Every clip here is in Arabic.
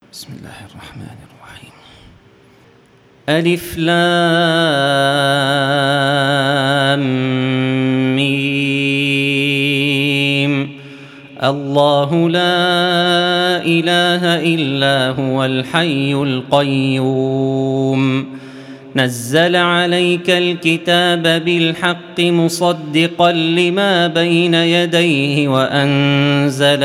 بسم الله الرحمن الرحيم. ألف لام ميم. الله لا إله إلا هو الحي القيوم نزل عليك الكتاب بالحق مصدقا لما بين يديه وأنزل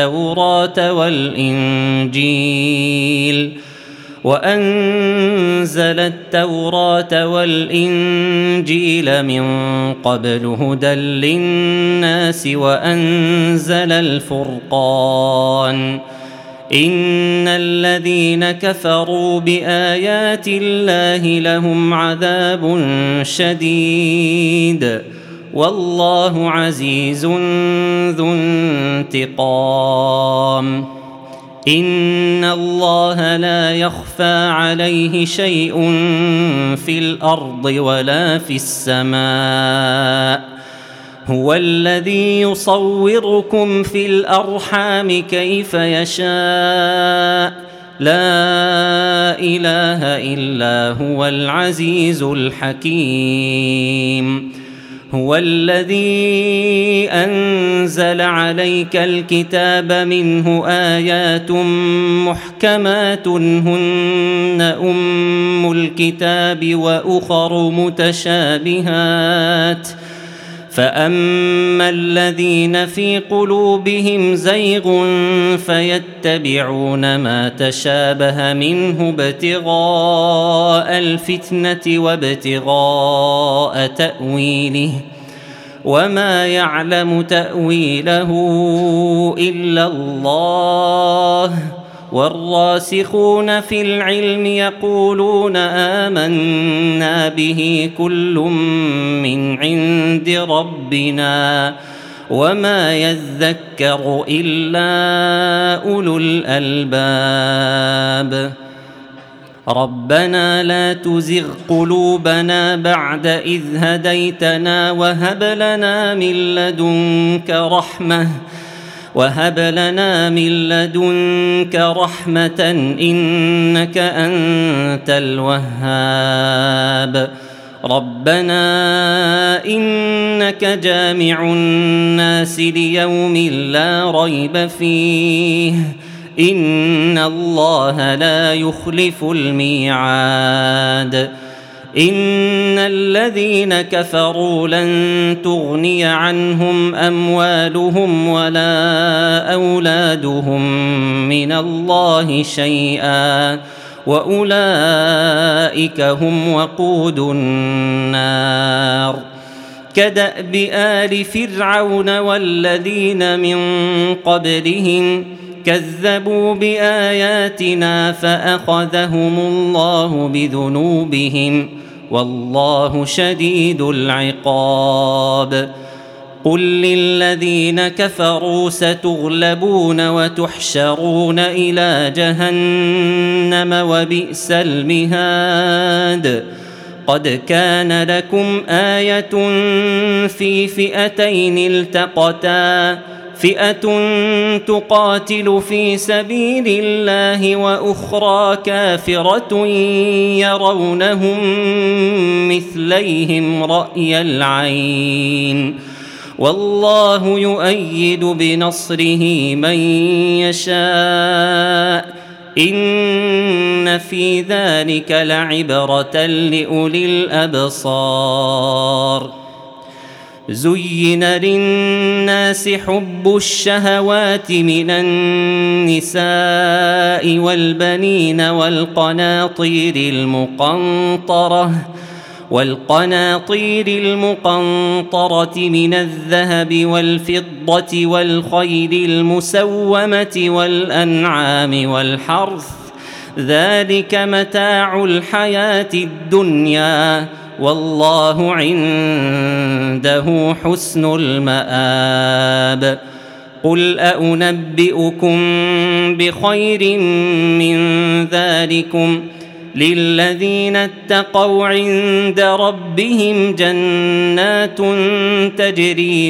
التوراة والإنجيل من قبل هدى للناس وأنزل الفرقان إن الذين كفروا بآيات الله لهم عذاب شديد والله عزيز ذو انتقام. إن الله لا يخفى عليه شيء في الأرض ولا في السماء هو الذي يصوركم في الأرحام كيف يشاء لا إله إلا هو العزيز الحكيم. هو الذي أنزل عليك الكتاب منه آيات محكمات هن أم الكتاب وأخر متشابهات فأما الذين في قلوبهم زيغ فيتبعون ما تشابه منه ابتغاء الفتنة وابتغاء تأويله وما يعلم تأويله إلا الله والراسخون في العلم يقولون آمنا به كل من عند ربنا وما يذكر إلا أولو الألباب. ربنا لا تزغ قلوبنا بعد إذ هديتنا وهب لنا من لدنك رحمة إنك أنت الوهاب. ربنا إنك جامع الناس ليوم لا ريب فيه إن الله لا يخلف الميعاد. إن الذين كفروا لن تغني عنهم أموالهم ولا أولادهم من الله شيئا وأولئك هم وقود النار. كدأب آل فرعون والذين من قبلهم كذبوا بآياتنا فأخذهم الله بذنوبهم والله شديد العقاب. قل للذين كفروا ستغلبون وتحشرون إلى جهنم وبئس المهاد. قد كان لكم آية في فئتين التقتا فئة تقاتل في سبيل الله وأخرى كافرة يرونهم مثليهم رأي العين والله يؤيد بنصره من يشاء إن في ذلك لعبرة لأولي الأبصار. زين للناس حب الشهوات من النساء والبنين والقناطير المقنطرة من الذهب والفضة والخيل المسومة والأنعام والحرث ذلك متاع الحياة الدنيا والله عنده حسن المآب. قل أنبئكم بخير من ذلكم للذين اتقوا عند ربهم جنات تجري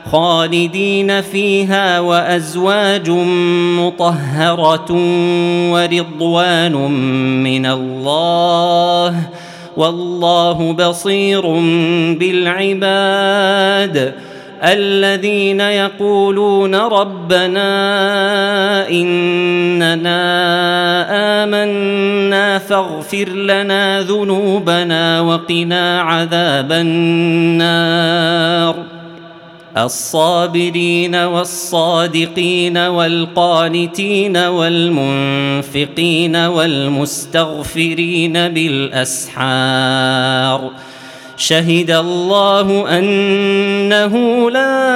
خالدين فيها وأزواج مطهرة ورضوان من الله والله بصير بالعباد الذين يقولون ربنا إننا آمنا فاغفر لنا ذنوبنا وقنا عذاب النار الصابرين والصادقين والقانتين والمنفقين والمستغفرين بالأسحار شهد الله أنه لا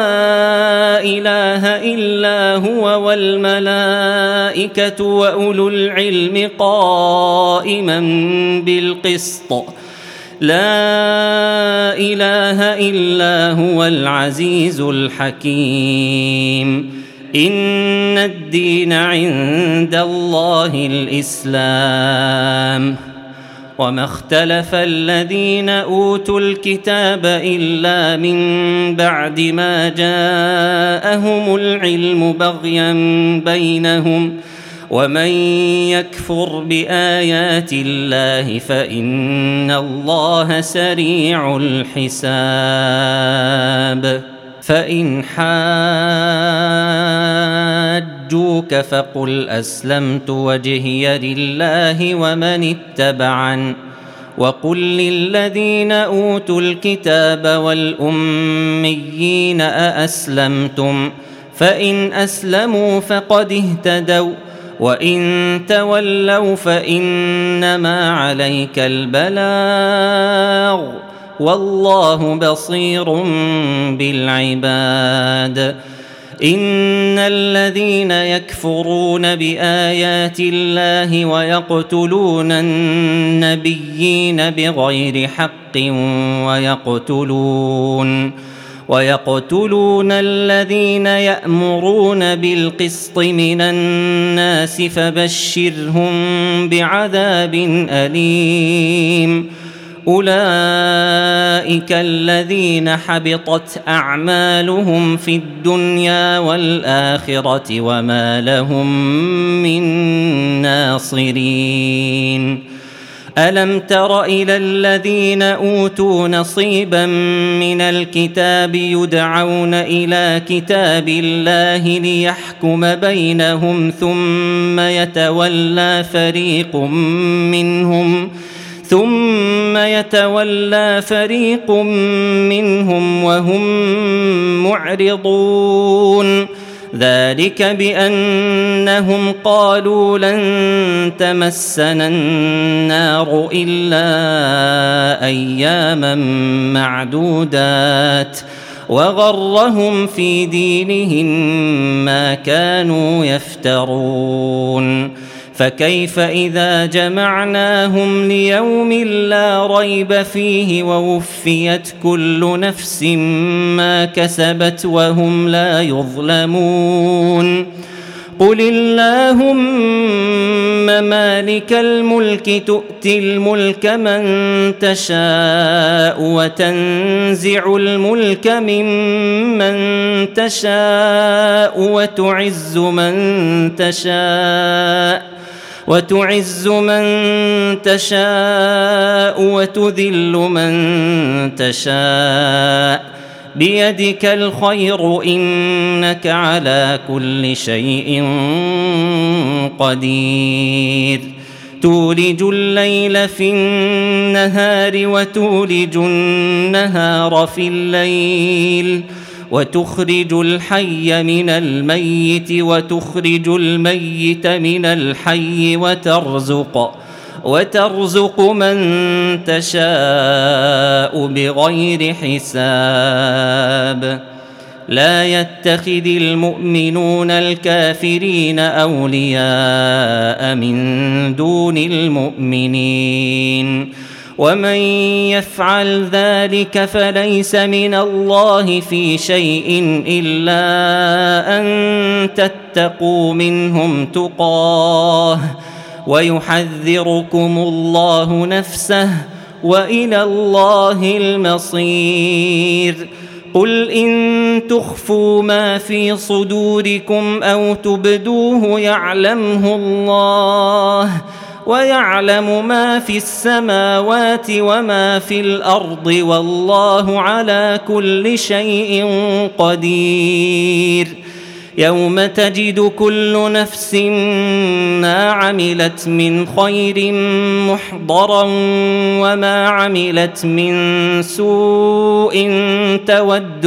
إله إلا هو والملائكة وأولو العلم قائما بالقسط لا إله إلا هو العزيز الحكيم إن الدين عند الله الإسلام وما اختلف الذين أوتوا الكتاب إلا من بعد ما جاءهم العلم بغيا بينهم ومن يكفر بآيات الله فإن الله سريع الحساب فإن حاجوك فقل أسلمت وجهي لله ومن اتبعن وقل للذين أوتوا الكتاب والأميين أأسلمتم فإن أسلموا فقد اهتدوا وإن تولوا فإنما عليك البلاغ والله بصير بالعباد إن الذين يكفرون بآيات الله ويقتلون النبيين بغير حق ويقتلون الذين يأمرون بالقسط من الناس فبشرهم بعذاب أليم أولئك الذين حبطت أعمالهم في الدنيا والآخرة وما لهم من ناصرين ألم تر إلى الذين أوتوا نصيبا من الكتاب يدعون إلى كتاب الله ليحكم بينهم ثم يتولى فريق منهم وهم معرضون ذلك بأنهم قالوا لن تمسنا النار إلا أياما معدودات وغرهم في دينهم ما كانوا يفترون فكيف إذا جمعناهم ليوم لا ريب فيه ووفيت كل نفس ما كسبت وهم لا يظلمون قل اللهم مالك الملك تؤتي الملك من تشاء وتنزع الملك ممن تشاء وتعز من تشاء وتذل من تشاء بيدك الخير إنك على كل شيء قدير تولج الليل في النهار وتولج النهار في الليل وتخرج الحي من الميت وتخرج الميت من الحي وترزق من تشاء بغير حساب لا يتخذ المؤمنون الكافرين أولياء من دون المؤمنين ومن يفعل ذلك فليس من الله في شيء إلا أن تتقوا منهم تقاه ويحذركم الله نفسه وإلى الله المصير قل إن تخفوا ما في صدوركم أو تبدوه يعلمه الله ويعلم ما في السماوات وما في الأرض والله على كل شيء قدير. يوم تجد كل نفس ما عملت من خير محضرا وما عملت من سوء تود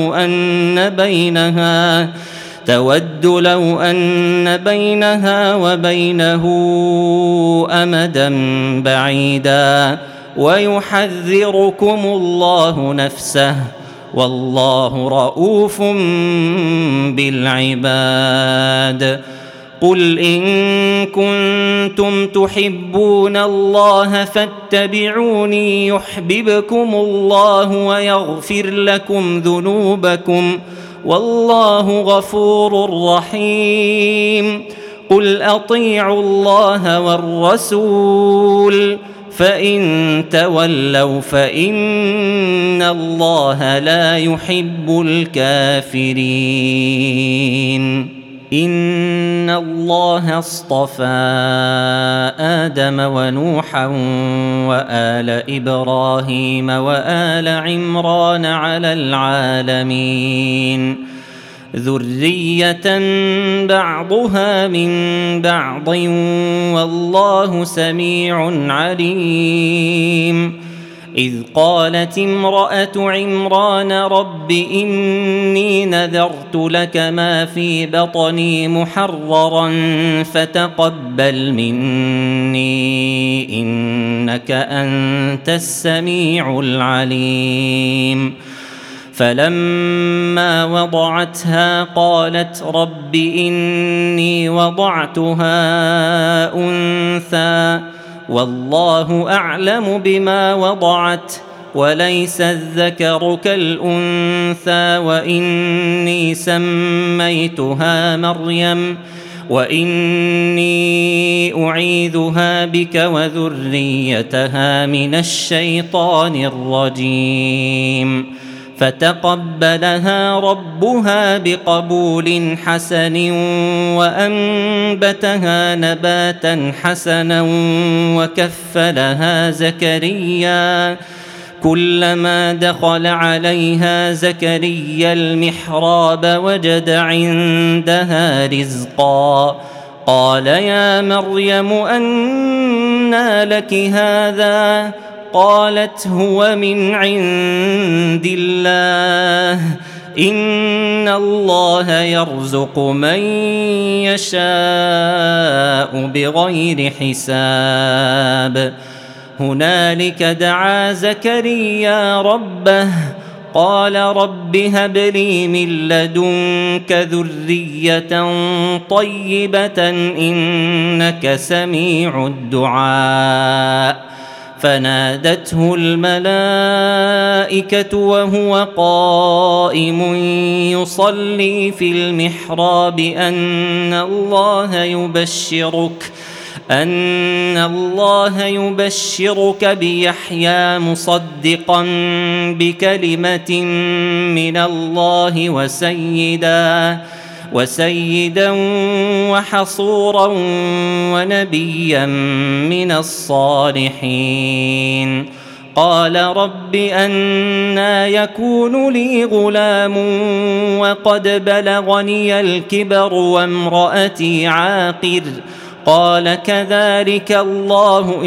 لو أن بينها وبينه أمدا بعيدا ويحذركم الله نفسه والله رؤوف بالعباد. قل إن كنتم تحبون الله فاتبعوني يحببكم الله ويغفر لكم ذنوبكم والله غفور رحيم. قل أطيعوا الله والرسول فإن تولوا فإن الله لا يحب الكافرين. إن الله اصطفى آدم ونوحا وآل إبراهيم وآل عمران على العالمين ذرية بعضها من بعض والله سميع عليم. إذ قالت امرأة عمران رب إني نذرت لك ما في بطني محررا فتقبل مني إنك أنت السميع العليم. فلما وضعتها قالت رب إني وضعتها أنثى والله أعلم بما وضعت وليس الذكر كالأنثى وإني سميتها مريم وإني أعيذها بك وذريتها من الشيطان الرجيم. فتقبلها ربها بقبول حسن وأنبتها نباتا حسنا وكفلها زكريا. كلما دخل عليها زكريا المحراب وجد عندها رزقا قال يا مريم أنى لك هذا؟ قالت هو من عند الله إن الله يرزق من يشاء بغير حساب. هنالك دعا زكريا ربه قال رب هب لي من لدنك ذرية طيبة إنك سميع الدعاء. فنادته الملائكة وهو قائم يصلي في المحراب أن الله يبشرك بيحيى مصدقا بكلمة من الله وسيدا وحصورا ونبيا من الصالحين. قال رب أنى يكون لي غلام وقد بلغني الكبر وامرأتي عاقر؟ قال كذلك الله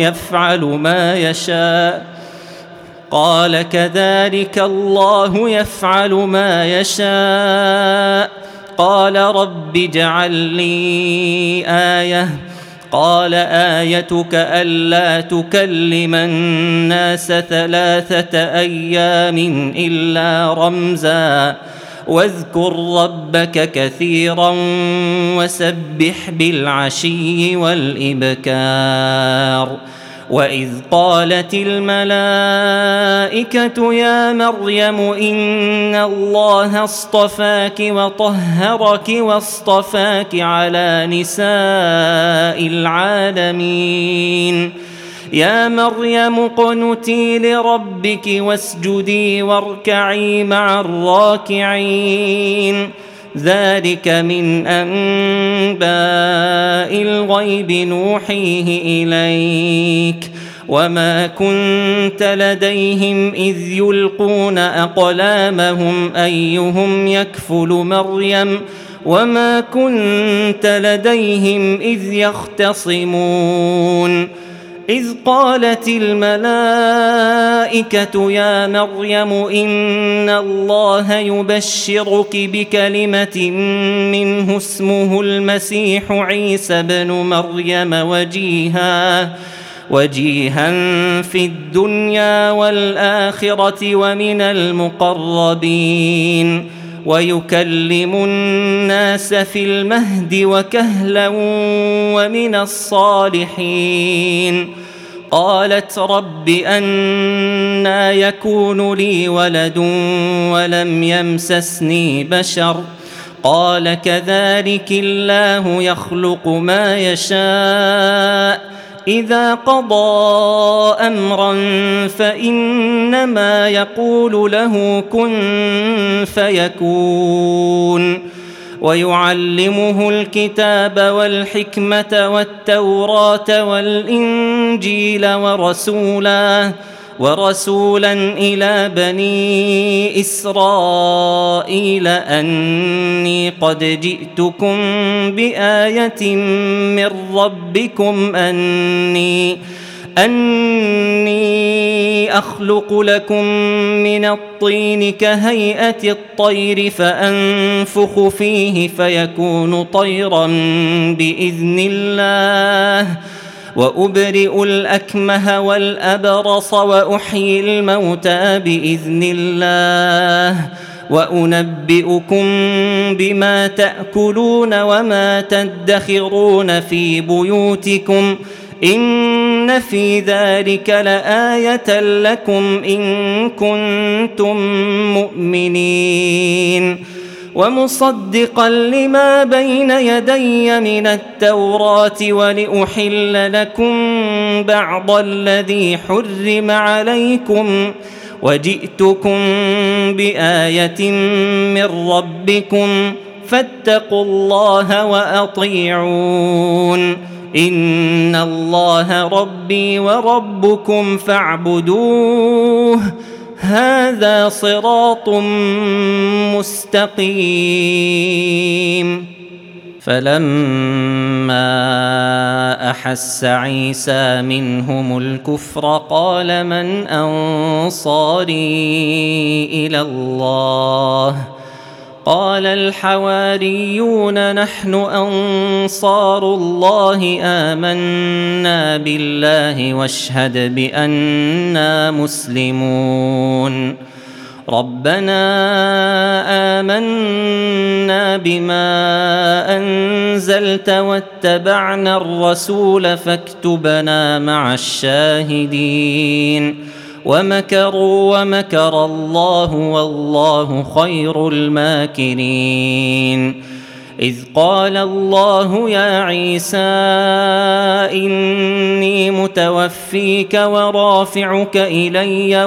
يفعل ما يشاء. قال رب اجعل لي آية. قال آيتك ألا تكلم الناس 3 أيام إلا رمزا واذكر ربك كثيرا وسبح بالعشي والإبكار. وإذ قالت الملائكة يا مريم إن الله اصطفاك وطهرك واصطفاك على نساء العالمين يا مريم اقنتي لربك واسجدي واركعي مع الراكعين ذلك من أنباء الغيب نوحيه إليك وما كنت لديهم إذ يلقون أقلامهم أيهم يكفل مريم وما كنت لديهم إذ يختصمون إذ قالت الملائكة يا مريم إن الله يبشرك بكلمة منه اسمه المسيح عيسى بن مريم وجيها في الدنيا والآخرة ومن المقربين ويكلم الناس في المهد وكهلا ومن الصالحين قالت رب أنى يكون لي ولد ولم يمسسني بشر قال كذلك الله يخلق ما يشاء إذا قضى أمرا فإنما يقول له كن فيكون ويعلمه الكتاب والحكمة والتوراة والإنجيل ورسولا إلى بني إسرائيل أني قد جئتكم بآية من ربكم أني أخلق لكم من الطين كهيئة الطير فأنفخ فيه فيكون طيرا بإذن الله وأبرئ الأكمه والأبرص وأحيي الموتى بإذن الله وأنبئكم بما تأكلون وما تدخرون في بيوتكم إن في ذلك لآية لكم إن كنتم مؤمنين ومصدقا لما بين يدي من التوراة ولأحل لكم بعض الذي حرم عليكم وجئتكم بآية من ربكم فاتقوا الله وأطيعون إن الله ربي وربكم فاعبدوه هذا صراط مستقيم فلما أحس عيسى منهم الكفر قال من أنصاري إلى الله قال الحواريون نحن أنصار الله آمنا بالله واشهد بأننا مسلمون ربنا آمنا بما أنزلت واتبعنا الرسول فاكتبنا مع الشاهدين ومكروا ومكر الله والله خير الماكرين إذ قال الله يا عيسى إني متوفيك ورافعك إلي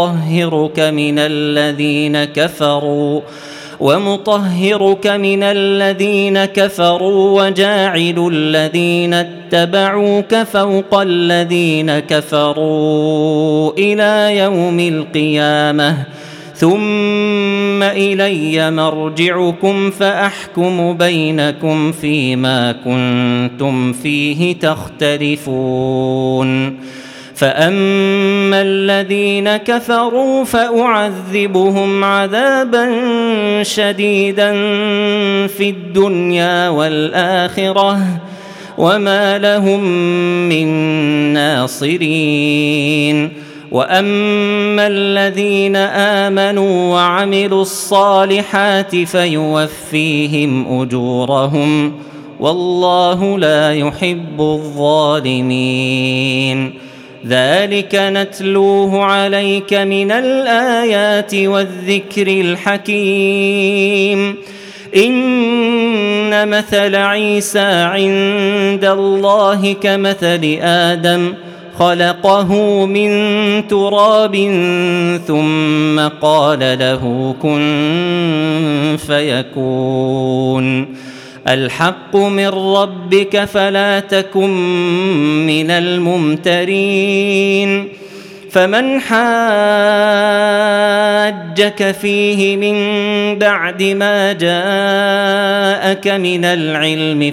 ومطهرك من الذين كفروا وجاعل الذين اتبعوك فوق الذين كفروا إلى يوم القيامة ثم إلي مرجعكم فأحكم بينكم فيما كنتم فيه تختلفون فأما الذين كفروا فأعذبهم عذابا شديدا في الدنيا والآخرة وما لهم من ناصرين وأما الذين آمنوا وعملوا الصالحات فيوفيهم أجورهم والله لا يحب الظالمين ذلك نتلوه عليك من الآيات والذكر الحكيم إن مثل عيسى عند الله كمثل آدم خلقه من تراب ثم قال له كن فيكون الحق من ربك فلا تكن من الممترين فمن حاجك فيه من بعد ما جاءك من العلم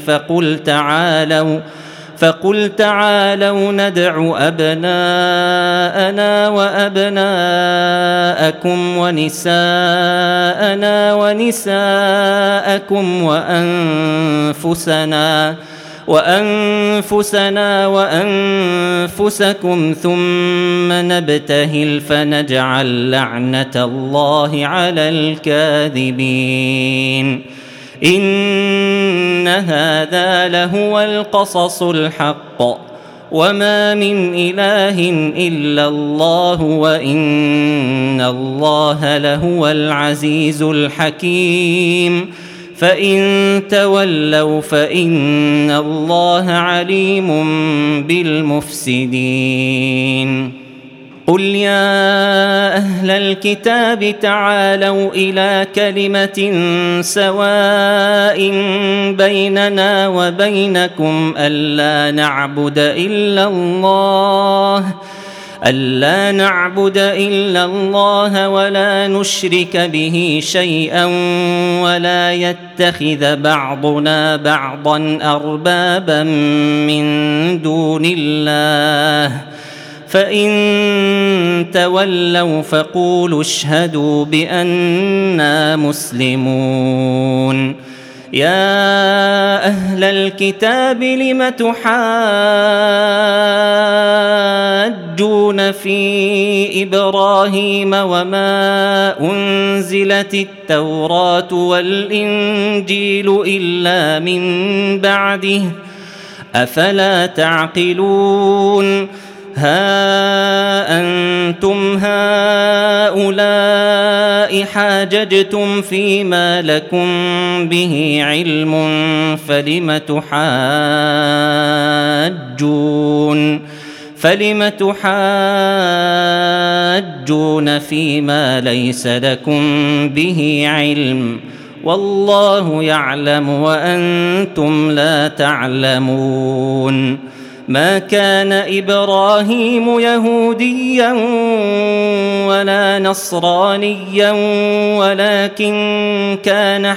فقل تعالوا ندع أبناءنا وأبناءكم ونساءنا ونساءكم وأنفسنا وأنفسكم ثم نبتهل فنجعل لعنة الله على الكاذبين إن هذا لهو القصص الحق وما من إله إلا الله وإن الله لهو العزيز الحكيم فإن تولوا فإن الله عليم بالمفسدين قل يا أهل الكتاب تعالوا إلى كلمة سواء بيننا وبينكم ألا نعبد إلا الله ولا نشرك به شيئا ولا يتخذ بعضنا بعضا أربابا من دون الله فإن تولوا فقولوا اشهدوا بأننا مسلمون يا أهل الكتاب لم تحاجون في إبراهيم وما أنزلت التوراة والإنجيل إلا من بعده أفلا تعقلون ها أنتم هؤلاء حاججتم فيما لكم به علم فلم تحاجون فيما ليس لكم به علم والله يعلم وأنتم لا تعلمون ما كان إبراهيم يهوديا ولا نصرانيا ولكن كان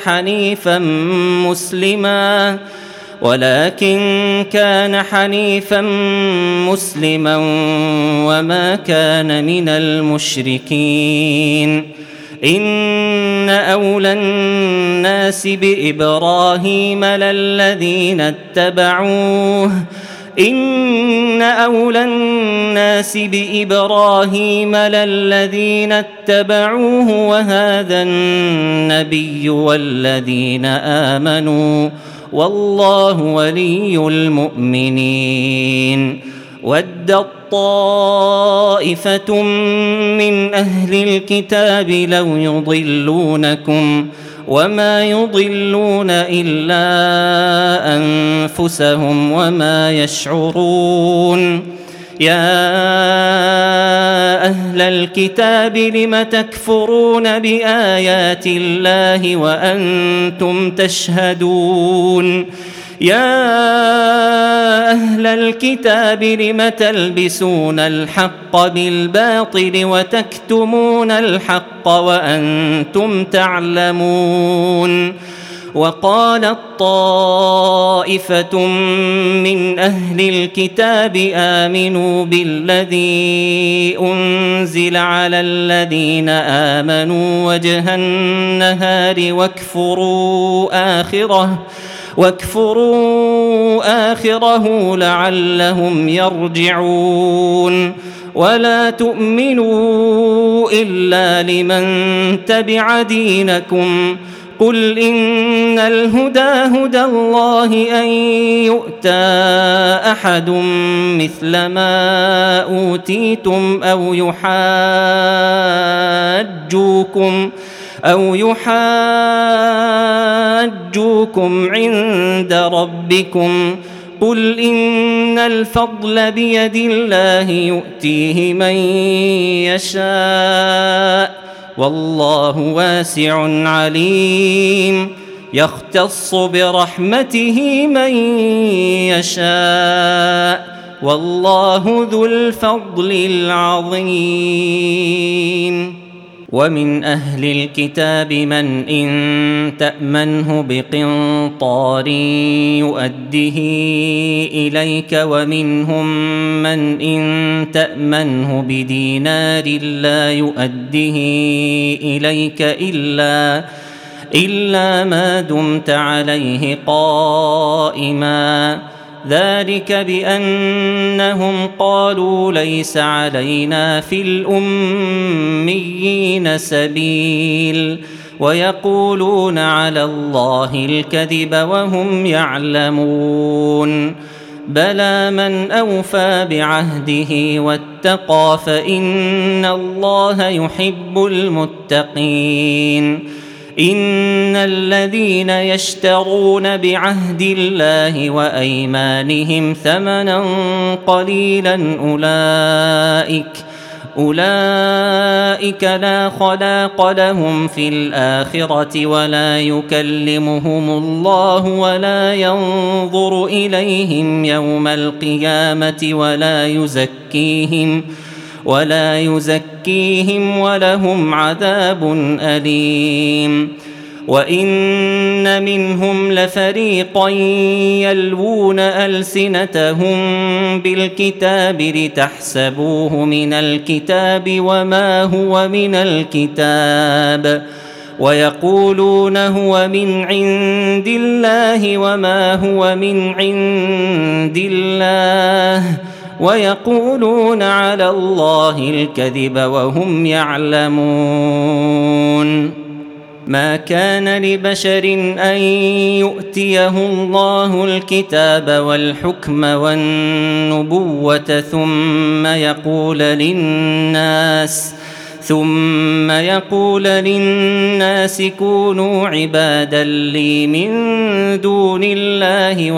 حنيفا مسلما وما كان من المشركين إن أولى الناس بإبراهيم للذين اتبعوه وهذا النبي والذين آمنوا والله ولي المؤمنين ودت طائفة من أهل الكتاب لو يضلونكم وما يضلون إلا أنفسهم وما يشعرون يا أهل الكتاب لم تكفرون بآيات الله وأنتم تشهدون يا أهل الكتاب لم تلبسون الحق بالباطل وتكتمون الحق وأنتم تعلمون وقالت طائفة من أهل الكتاب آمنوا بالذي أنزل على الذين آمنوا وجه النهار واكفروا آخره لعلهم يرجعون ولا تؤمنوا إلا لمن تبع دينكم قل إن الهدى هدى الله أن يؤتى أحد مثل ما أوتيتم أو يحاجوكم عند ربكم قل إن الفضل بيد الله يؤتيه من يشاء والله واسع عليم يختص برحمته من يشاء والله ذو الفضل العظيم ومن أهل الكتاب من إن تأمنه بقنطار يؤده إليك ومنهم من إن تأمنه بدينار لا يؤده إليك إلا ما دمت عليه قائما ذلك بأنهم قالوا ليس علينا في الأميين سبيل ويقولون على الله الكذب وهم يعلمون بلى من أوفى بعهده واتقى فإن الله يحب المتقين إن الذين يشترون بعهد الله وأيمانهم ثمنا قليلا أولئك لا خلاق لهم في الآخرة ولا يكلمهم الله ولا ينظر إليهم يوم القيامة ولا يزكيهم ولهم عذاب أليم وإن منهم لفريقا يلوون ألسنتهم بالكتاب لتحسبوه من الكتاب وما هو من الكتاب ويقولون هو من عند الله وما هو من عند الله ويقولون على الله الكذب وهم يعلمون ما كان لبشر أن يؤتيه الله الكتاب والحكم والنبوة ثم يقول للناس كونوا عبادا لي من دون الله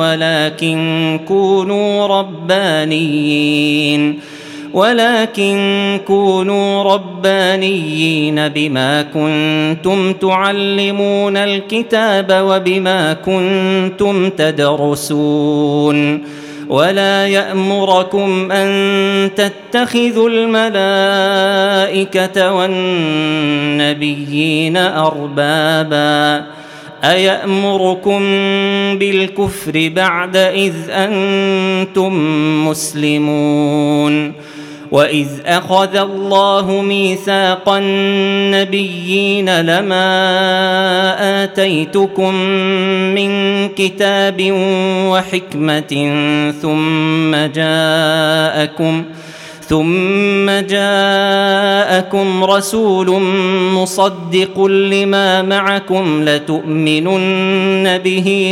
ولكن كونوا ربانيين بما كنتم تعلمون الكتاب وبما كنتم تدرسون ولا يأمركم أن تتخذوا الملائكة والنبيين أربابا أيأمركم بالكفر بعد إذ أنتم مسلمون وإذ أخذ الله ميثاق النبيين لما آتيتكم من كتاب وحكمة ثم جاءكم رسول مصدق لما معكم لتؤمنن به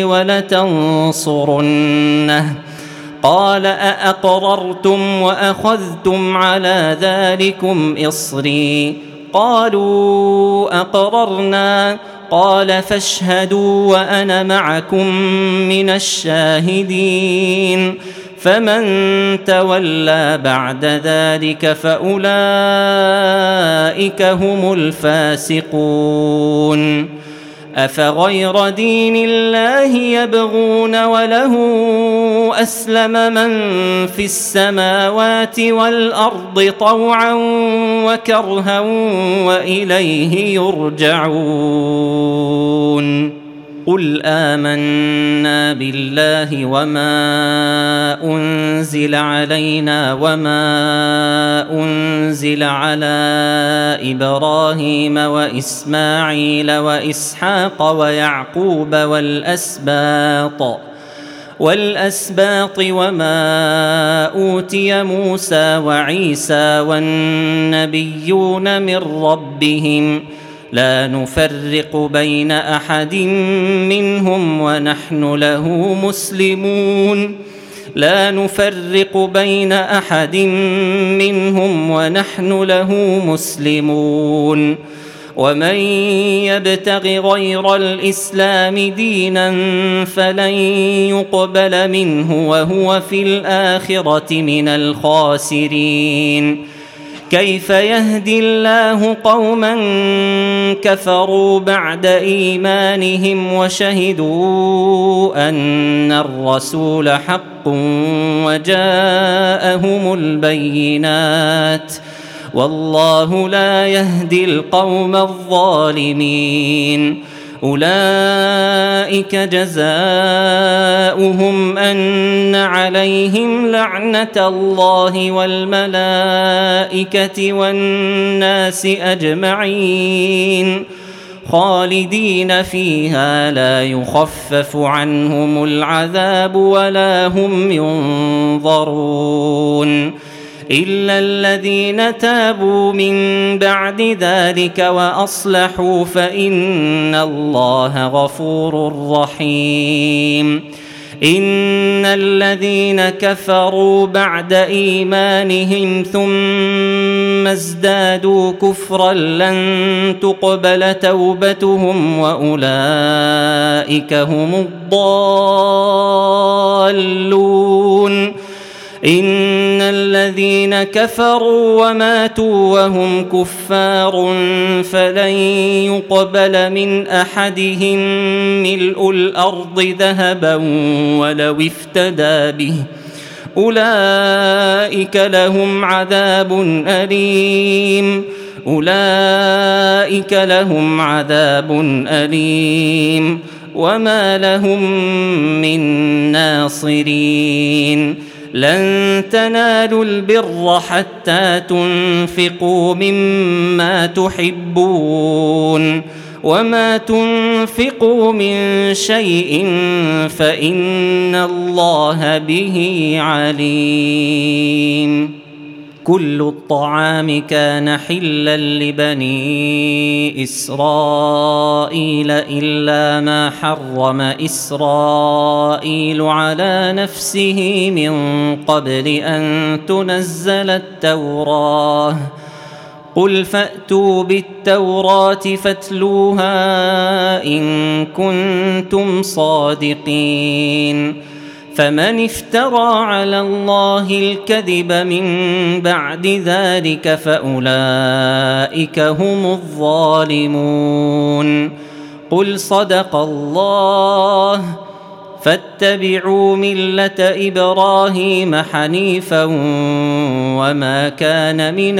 ولتنصرنه قال أأقررتم وأخذتم على ذلكم إصري قالوا أقررنا قال فاشهدوا وأنا معكم من الشاهدين فمن تولى بعد ذلك فأولئك هم الفاسقون أفغير دين الله يبغون وله أسلم من في السماوات والأرض طوعا وكرها وإليه يرجعون قل آمنا بالله وما أنزل علينا وما أنزل على إبراهيم وإسماعيل وإسحاق ويعقوب والأسباط وما أوتي موسى وعيسى والنبيون من ربهم لا نفرق بين أحد منهم ونحن له مسلمون ومن يبتغ غير الإسلام دينا فلن يقبل منه وهو في الآخرة من الخاسرين. كيف يهدي الله قوما كفروا بعد إيمانهم وشهدوا أن الرسول حق وجاءهم البينات والله لا يهدي القوم الظالمين. أولئك جزاؤهم أن عليهم لعنة الله والملائكة والناس أجمعين خالدين فيها لا يخفف عنهم العذاب ولا هم ينظرون إلا الذين تابوا من بعد ذلك وأصلحوا فإن الله غفور رحيم. إن الذين كفروا بعد إيمانهم ثم ازدادوا كفرا لن تقبل توبتهم وأولئك هم الضالون. إن الذين كفروا وماتوا وهم كفار فلن يقبل من أحدهم ملء الأرض ذهبا ولو افتدى به أولئك لهم عذاب أليم وما لهم من ناصرين. لن تنالوا البر حتى تنفقوا مما تحبون وما تنفقوا من شيء فإن الله به عليم. كل الطعام كان حلا لبني إسرائيل إلا ما حرم إسرائيل على نفسه من قبل أن تنزل التوراة. قل فأتوا بالتوراة فاتلوها إن كنتم صادقين. فمن افترى على الله الكذب من بعد ذلك فأولئك هم الظالمون. قل صدق الله فاتبعوا ملة إبراهيم حنيفا وما كان من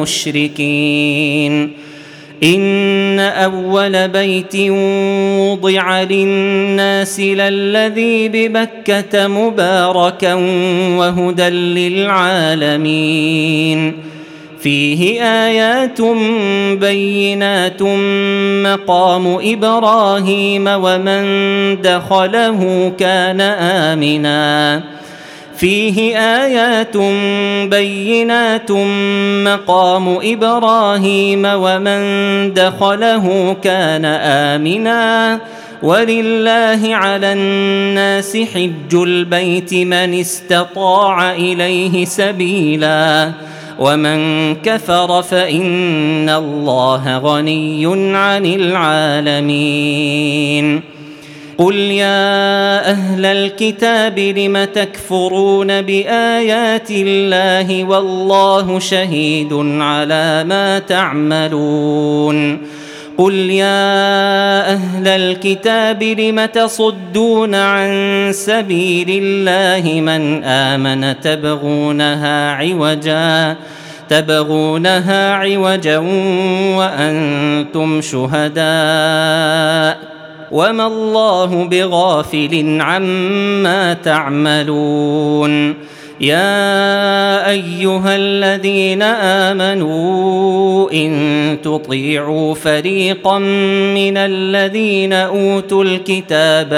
المشركين. إن أول بيت وضع للناس للذي ببكة مباركا وهدى للعالمين فيه آيات بينات مقام إبراهيم ومن دخله كان آمنا فيه آيات بينات مقام إبراهيم ومن دخله كان آمنا ولله على الناس حج البيت من استطاع إليه سبيلا ومن كفر فإن الله غني عن العالمين. قل يا أهل الكتاب لم تكفرون بآيات الله والله شهيد على ما تعملون. قل يا أهل الكتاب لم تصدون عن سبيل الله من آمن تبغونها عوجا وأنتم شهداء وما الله بغافل عما تعملون. يا أيها الذين آمنوا إن تطيعوا فريقا من الذين أوتوا الكتاب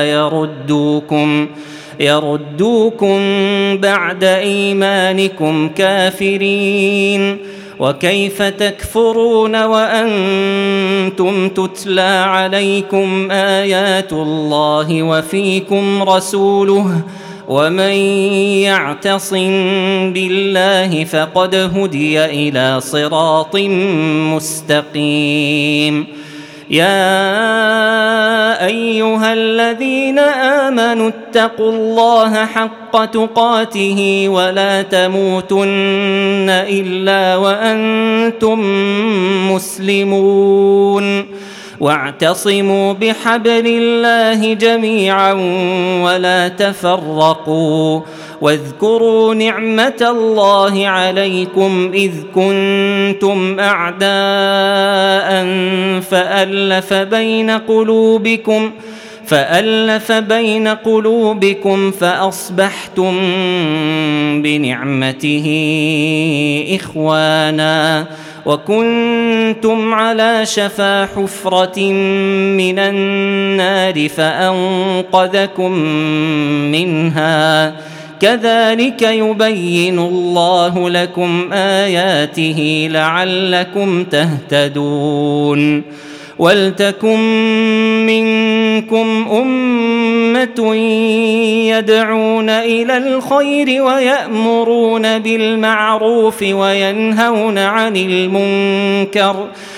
يردوكم بعد إيمانكم كافرين وكيف تكفرون وأنتم تتلى عليكم آيات الله ومن يعتصم بالله فقد هدي إلى صراط مستقيم. يا أيها الذين آمنوا اتقوا الله حق تقاته ولا تموتن إلا وأنتم مسلمون، واعتصموا بحبل الله جميعا ولا تفرقوا، واذكروا نعمة الله عليكم إذ كنتم أعداء فألف بين قلوبكم فأصبحتم بنعمته إخوانا، وكنتم على شفا حفرة من النار فأنقذكم منها. كذلك يبين الله لكم آياته لعلكم تهتدون. ولتكن منكم أمة يدعون إلى الخير ويأمرون بالمعروف وينهون عن المنكر،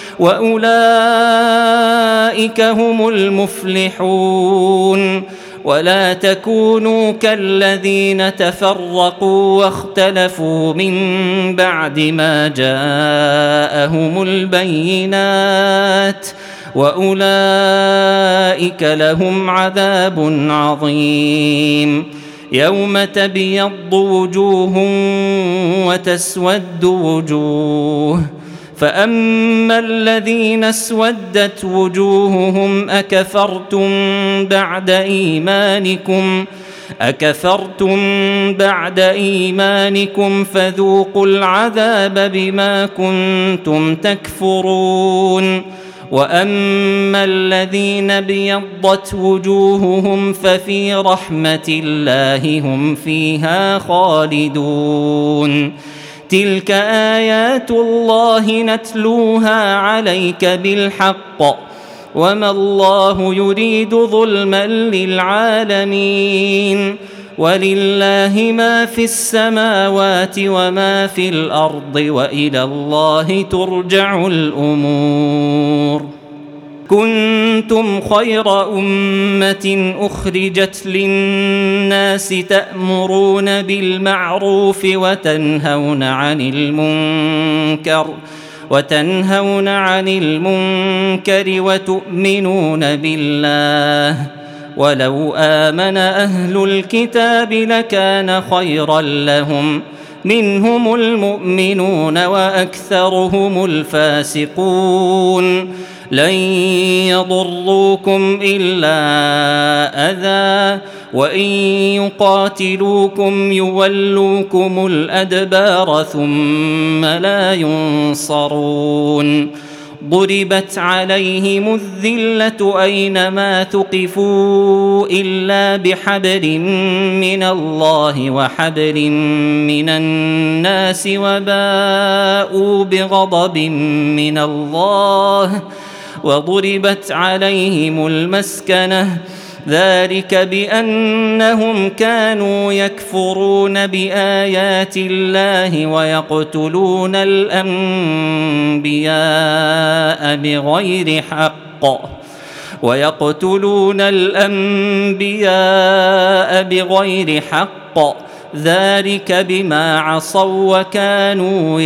وأولئك هم المفلحون. ولا تكونوا كالذين تفرقوا واختلفوا من بعد ما جاءهم البينات، وأولئك لهم عذاب عظيم. يوم تبيض وجوه وتسود وجوه، فأما الذين اسودت وجوههم أكفرتم بعد إيمانكم فذوقوا العذاب بما كنتم تكفرون. وأما الذين ابيضت وجوههم ففي رحمة الله هم فيها خالدون. تلك آيات الله نتلوها عليك بالحق، وما الله يريد ظلما للعالمين. ولله ما في السماوات وما في الأرض، وإلى الله ترجع الأمور. كنتم خير أمة أخرجت للناس تأمرون بالمعروف وتنهون عن المنكر وتؤمنون بالله. ولو آمن أهل الكتاب لكان خيرا لهم، منهم المؤمنون وأكثرهم الفاسقون. لن يضروكم إلا أذى، وإن يقاتلوكم يولوكم الأدبار ثم لا ينصرون. ضربت عليهم الذلة أينما ثقفوا إلا بحبل من الله وحبل من الناس، وباءوا بغضب من الله، وضربت عليهم المسكنة، ذلك بأنهم كانوا يكفرون بآيات الله ويقتلون الأنبياء بغير حق، ذلك بما عصوا وكانوا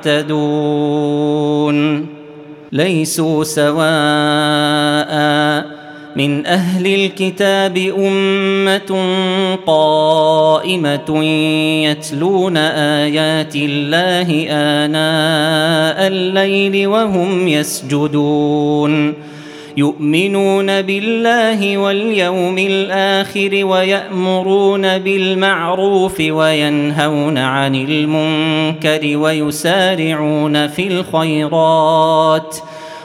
يعتدون. ليسوا سواء من أهل الكتاب أمة قائمة يتلون آيات الله آناء الليل وهم يسجدون، يؤمنون بالله واليوم الآخر ويأمرون بالمعروف وينهون عن المنكر ويسارعون في الخيرات،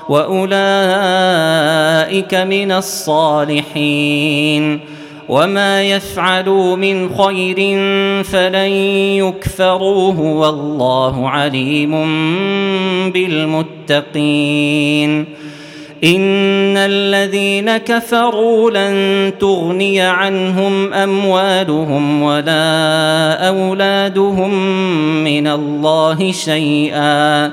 وأولئك من الصالحين. وما يفعلوا من خير فلن يكفروه، والله عليم بالمتقين. إن الذين كفروا لن تغني عنهم أموالهم ولا أولادهم من الله شيئا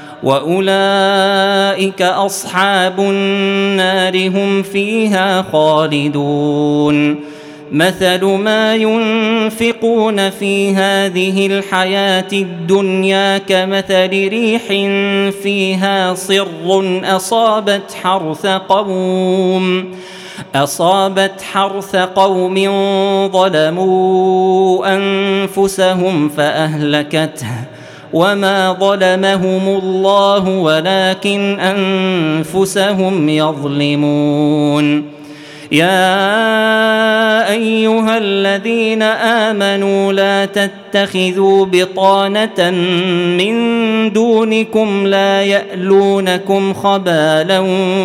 وأولئك أصحاب النار هم فيها خالدون مثل ما ينفقون في هذه الحياة الدنيا كمثل ريح فيها صر أصابت حرث قوم ظلموا أنفسهم فأهلكته وما ظلمهم الله ولكن أنفسهم يظلمون يا أيها الذين آمنوا لا تتخذوا بطانة من دونكم لا يألونكم خبالا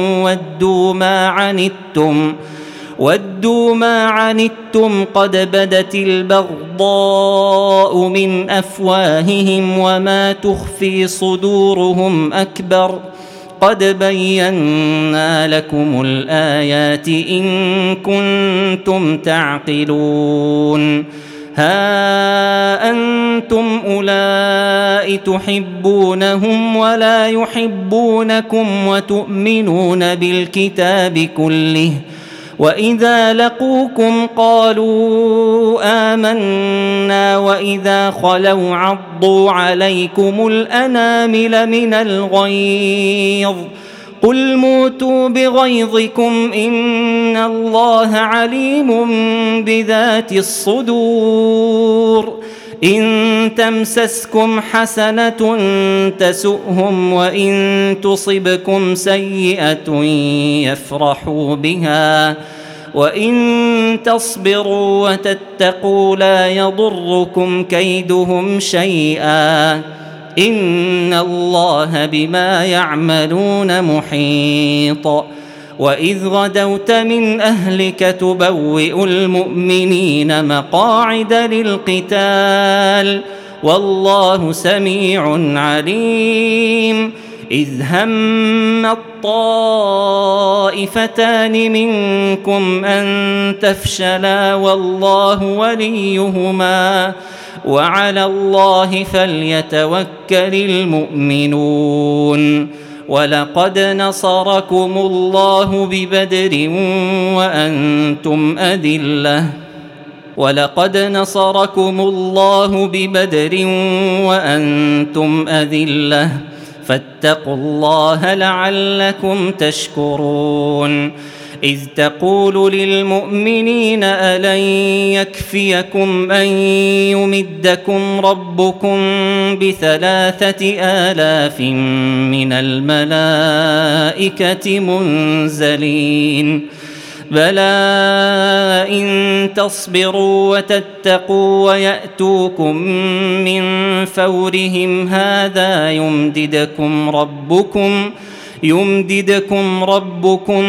ودوا ما عنتم قد بدت البغضاء من أفواههم وما تخفي صدورهم أكبر قد بينا لكم الآيات إن كنتم تعقلون ها أنتم أولئك تحبونهم ولا يحبونكم وتؤمنون بالكتاب كله وإذا لقوكم قالوا آمنا وإذا خلوا عضوا عليكم الأنامل من الغيظ قل موتوا بغيظكم إن الله عليم بذات الصدور إن تمسسكم حسنة تسؤهم وإن تصبكم سيئة يفرحوا بها وإن تصبروا وتتقوا لا يضركم كيدهم شيئا إن الله بما يعملون محيط وإذ غدوت من أهلك تبوئ المؤمنين مقاعد للقتال والله سميع عليم إذ هم الطائفتان منكم أن تفشلا والله وليهما وعلى الله فليتوكل المؤمنون ولقد نصركم الله ببدر وأنتم أذلة فاتقوا الله لعلكم تشكرون إذ تقول للمؤمنين ألن يكفيكم أن يمدكم ربكم ب3,000 من الملائكة منزلين بلى إن تصبروا وتتقوا ويأتوكم من فورهم هذا يمددكم ربكم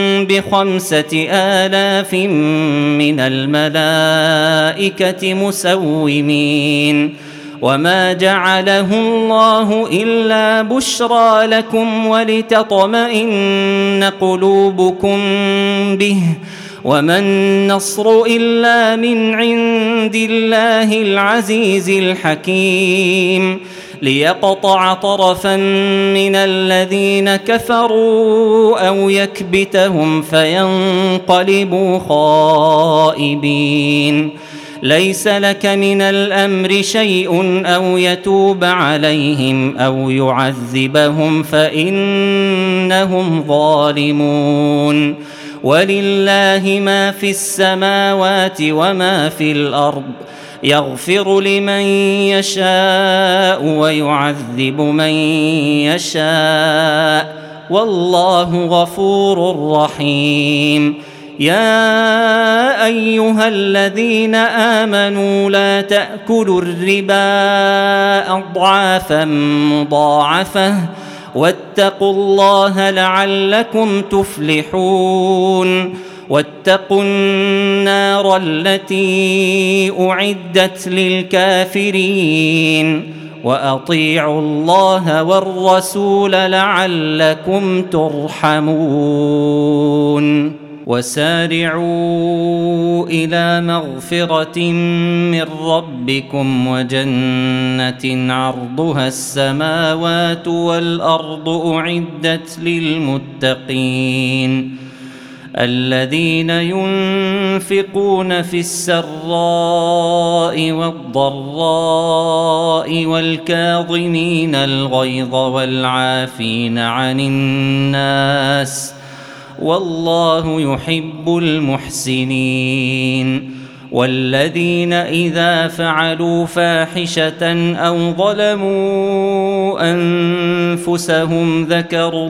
ب5,000 من الملائكة مسومين وما جعله الله إلا بشرى لكم ولتطمئن قلوبكم به وما النصر إلا من عند الله العزيز الحكيم ليقطع طرفا من الذين كفروا أو يكبتهم فينقلبوا خائبين ليس لك من الأمر شيء أو يتوب عليهم أو يعذبهم فإنهم ظالمون ولله ما في السماوات وما في الأرض يغفر لمن يشاء ويعذب من يشاء والله غفور رحيم يا أيها الذين آمنوا لا تأكلوا الربا أضعافا مضاعفة واتقوا الله لعلكم تفلحون واتقوا النار التي أعدت للكافرين وأطيعوا الله والرسول لعلكم ترحمون وسارعوا إلى مغفرة من ربكم وجنة عرضها السماوات والأرض أعدت للمتقين الذين ينفقون في السراء والضراء والكاظمين الغيظ والعافين عن الناس والله يحب المحسنين والذين إذا فعلوا فاحشة أو ظلموا أنفسهم ذكروا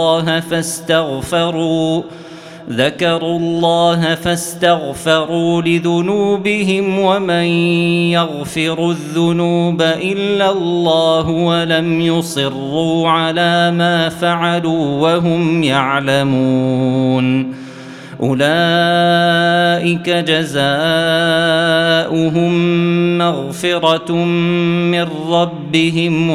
الله فاستغفروا لذنوبهم ومن يغفر الذنوب إلا الله ولم يصروا على ما فعلوا وهم يعلمون أولئك جزاؤهم مغفرة من ربهم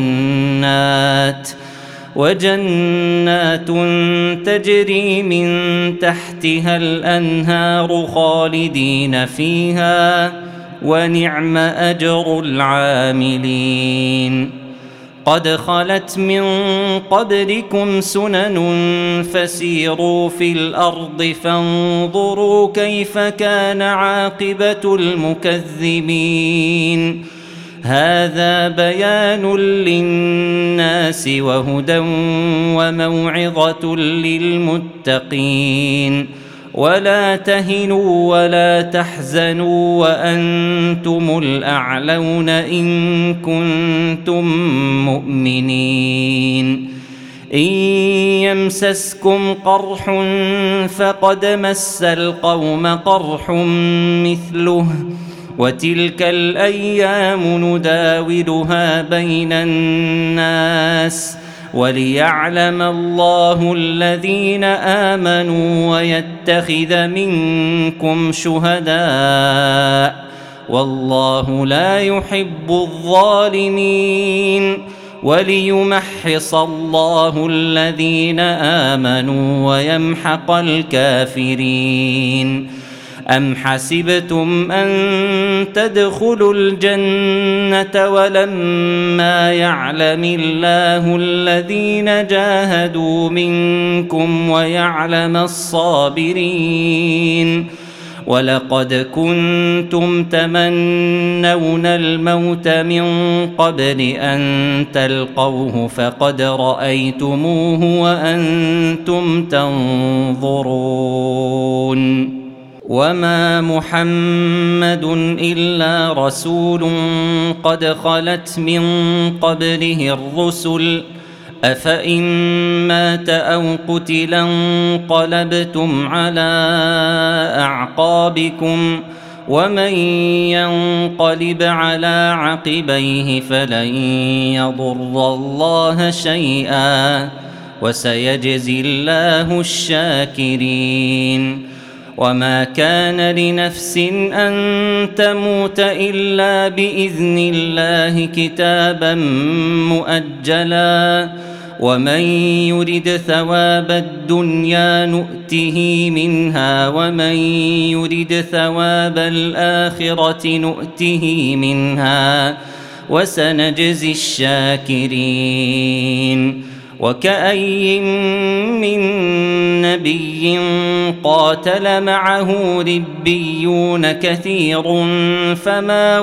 وجنات تجري من تحتها الأنهار خالدين فيها ونعم أجر العاملين قد خلت من قبلكم سنن فسيروا في الأرض فانظروا كيف كان عاقبة المكذبين هذا بيان للناس وهدى وموعظة للمتقين ولا تهنوا ولا تحزنوا وأنتم الأعلون إن كنتم مؤمنين إن يمسسكم قرح فقد مس القوم قرح مثله وتلك الأيام نداولها بين الناس وليعلم الله الذين آمنوا ويتخذ منكم شهداء والله لا يحب الظالمين وليمحص الله الذين آمنوا ويمحق الكافرين أم حسبتم أن تدخلوا الجنة ولما يعلم الله الذين جاهدوا منكم ويعلم الصابرين ولقد كنتم تمنون الموت من قبل أن تلقوه فقد رأيتموه وأنتم تنظرون وما محمد إلا رسول قد خلت من قبله الرسل أفإن مات أو قتلا انقلبتم على أعقابكم ومن ينقلب على عقبيه فلن يضر الله شيئا وسيجزي الله الشاكرين وما كان لنفس أن تموت إلا بإذن الله كتابا مؤجلا ومن يرد ثواب الدنيا نؤته منها ومن يرد ثواب الآخرة نؤته منها وسنجزي الشاكرين وكأي من نبي قاتل معه ربيون كثير فما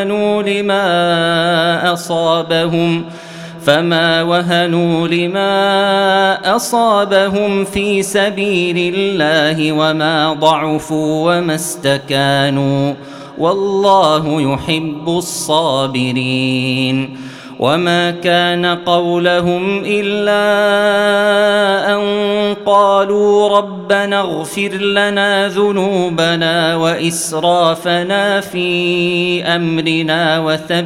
وهنوا لما أصابهم في سبيل الله وما ضعفوا وما استكانوا والله يحب الصابرين وما كان قولهم إلا أن قالوا ربنا اغفر لنا ذنوبنا وإسرافنا في أمرنا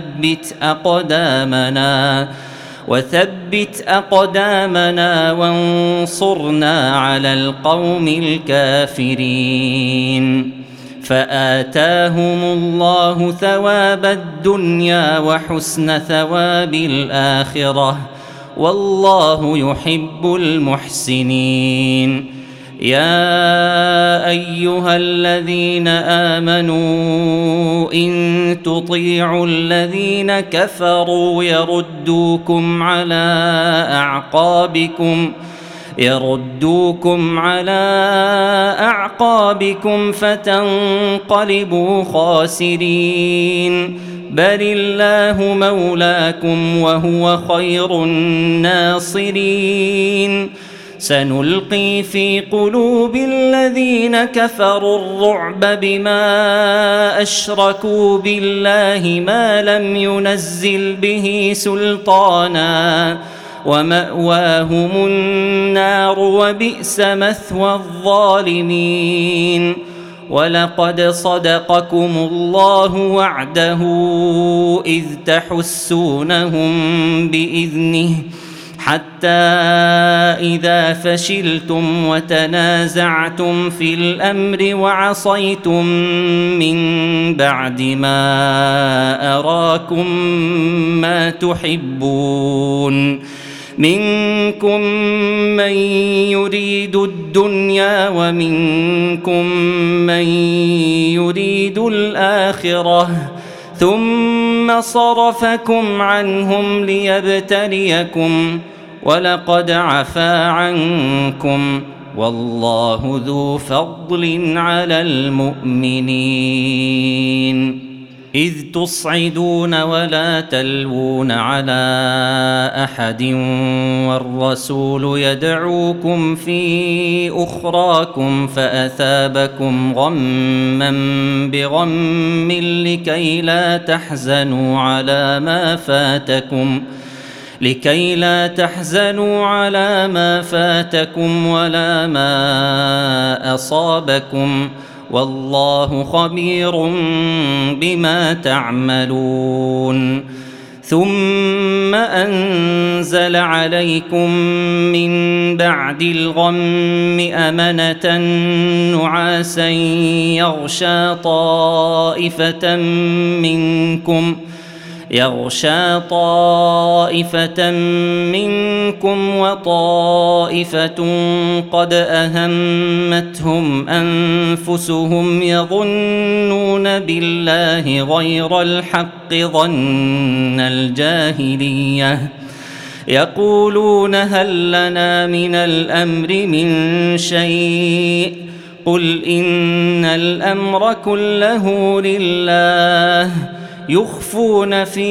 وثبت أقدامنا وانصرنا على القوم الكافرين فآتاهم الله ثواب الدنيا وحسن ثواب الآخرة والله يحب المحسنين. يا أيها الذين آمنوا إن تطيعوا الذين كفروا يردوكم على أعقابكم فتنقلبوا خاسرين. بل الله مولاكم وهو خير الناصرين. سنلقي في قلوب الذين كفروا الرعب بما أشركوا بالله ما لم ينزل به سلطانا ومأواهم النار وبئس مثوى الظالمين. ولقد صدقكم الله وعده إذ تحسونهم بإذنه حتى إذا فشلتم وتنازعتم في الأمر وعصيتم من بعد ما أراكم ما تحبون منكم من يريد الدنيا ومنكم من يريد الآخرة ثم صرفكم عنهم ليبتليكم ولقد عفا عنكم والله ذو فضل على المؤمنين. إذ تصعدون ولا تلوون على أحد والرسول يدعوكم في أخراكم فأثابكم غما بغم لكي لا تحزنوا على ما فاتكم ولا ما أصابكم والله خبير بما تعملون. ثم أنزل عليكم من بعد الغم أمنة نعاسا يغشى طائفة منكم وطائفة قد أهمتهم أنفسهم يظنون بالله غير الحق ظن الجاهلية يقولون هل لنا من الأمر من شيء قل إن الأمر كله لله يخفون في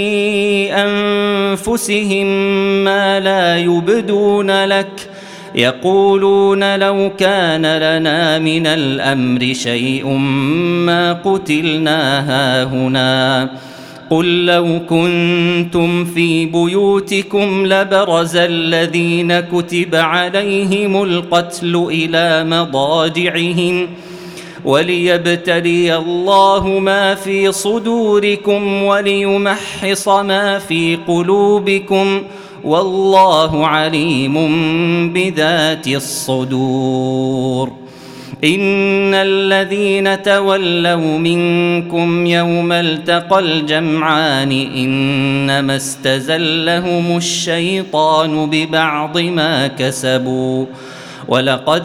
أنفسهم ما لا يبدون لك يقولون لو كان لنا من الأمر شيء ما قتلنا هاهنا قل لو كنتم في بيوتكم لبرز الذين كتب عليهم القتل إلى مضاجعهم وليبتلي الله ما في صدوركم وليمحص ما في قلوبكم والله عليم بذات الصدور. إن الذين تولوا منكم يوم التقى الجمعان إنما استزلهم الشيطان ببعض ما كسبوا ولقد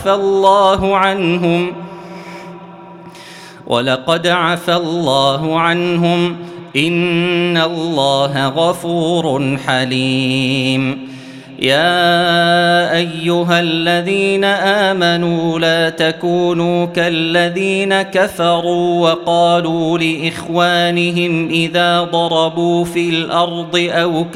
عفى الله عنهم إن الله غفور حليم. يا أيها الذين آمنوا لا تكونوا كالذين كفروا وقالوا لإخوانهم إذا ضربوا في الأرض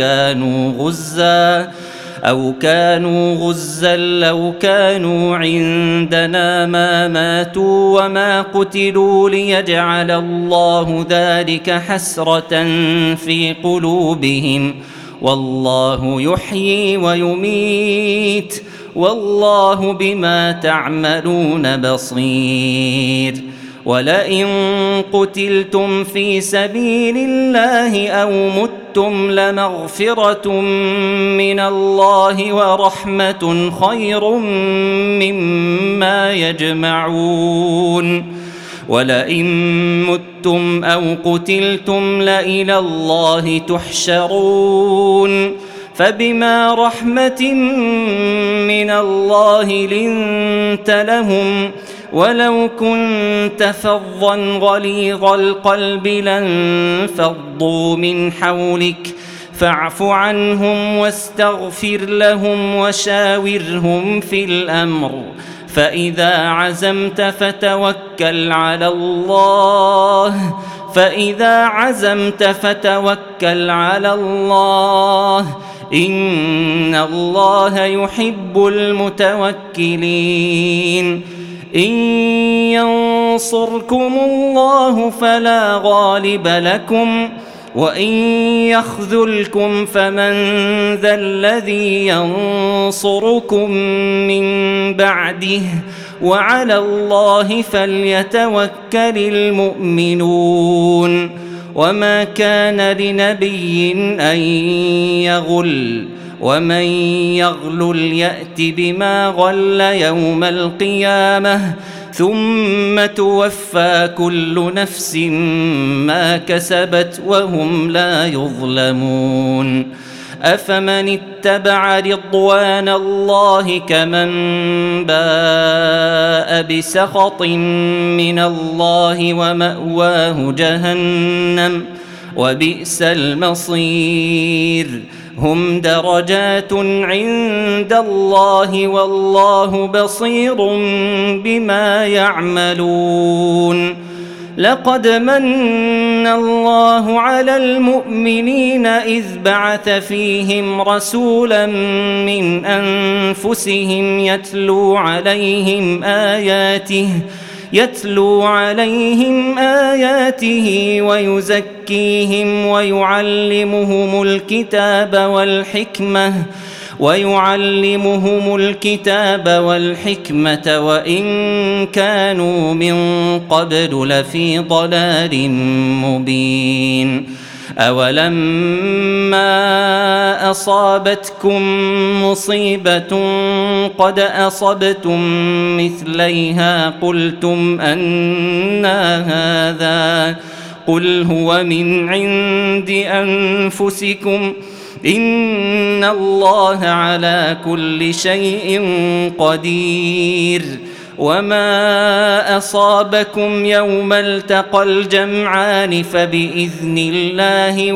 أو كانوا غزا لو كانوا عندنا ما ماتوا وما قتلوا ليجعل الله ذلك حسرة في قلوبهم والله يحيي ويميت والله بما تعملون بصير. ولئن قتلتم في سبيل الله أو متم لمغفرة من الله ورحمة خير مما يجمعون. ولئن متم أو قتلتم لإلى الله تحشرون فبما رحمة من الله لنت لهم ولو كنت فظا غليظ القلب لانفضوا من حولك فاعف عنهم واستغفر لهم وشاورهم في الأمر فإذا عزمت فتوكل على الله إن الله يحب المتوكلين إن ينصركم الله فلا غالب لكم وإن يخذلكم فمن ذا الذي ينصركم من بعده وعلى الله فليتوكل المؤمنون وما كان لنبي أن يغل ومن يغلل يأت بما غل يوم القيامة ثم توفى كل نفس ما كسبت وهم لا يظلمون أفمن اتبع رضوان الله كمن باء بسخط من الله ومأواه جهنم وبئس المصير هم درجات عند الله والله بصير بما يعملون لقد من الله على المؤمنين إذ بعث فيهم رسولا من أنفسهم يتلو عليهم آياته ويزكيهم ويعلمهم الكتاب والحكمة وإن كانوا من قبل لفي ضلال مبين أولما أصابتكم مصيبة قد أصبتم مثليها قلتم أنى هذا قل هو من عند أنفسكم إن الله على كل شيء قدير وما أصابكم يوم التقى الجمعان فبإذن الله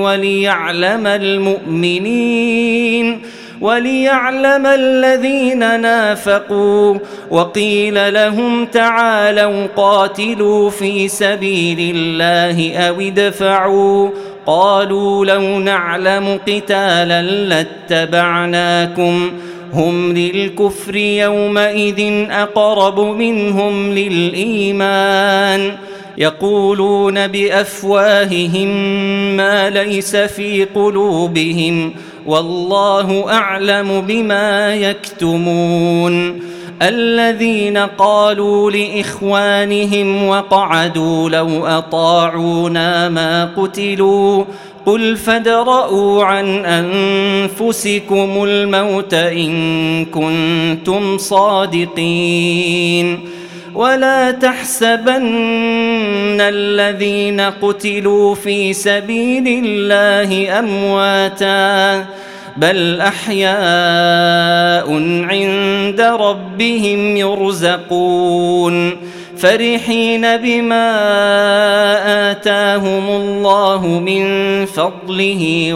وليعلم الذين نافقوا وقيل لهم تعالوا قاتلوا في سبيل الله أو ادفعوا قالوا لو نعلم قتالا لاتبعناكم هم للكفر يومئذ أقرب منهم للإيمان يقولون بأفواههم ما ليس في قلوبهم والله أعلم بما يكتمون الذين قالوا لإخوانهم وقعدوا لو أطاعونا ما قتلوا قل فادرءوا عن أنفسكم الموت إن كنتم صادقين ولا تحسبن الذين قتلوا في سبيل الله أمواتا بل أحياء عند ربهم يرزقون فرحين بما آتاهم الله من فضله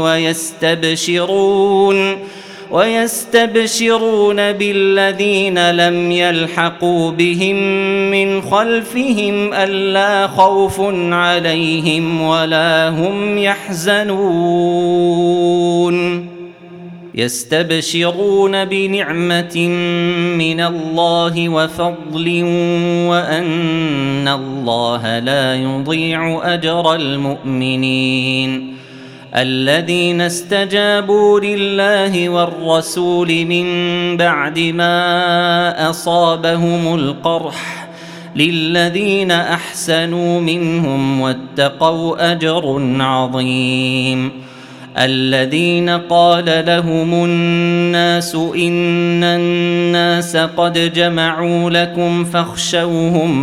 ويستبشرون بالذين لم يلحقوا بهم من خلفهم ألا خوف عليهم ولا هم يحزنون يستبشرون بنعمة من الله وفضل وأن الله لا يضيع أجر المؤمنين الذين استجابوا لله والرسول من بعد ما أصابهم القرح للذين أحسنوا منهم واتقوا أجر عظيم الذين قال لهم الناس إن الناس قد جمعوا لكم فاخشوهم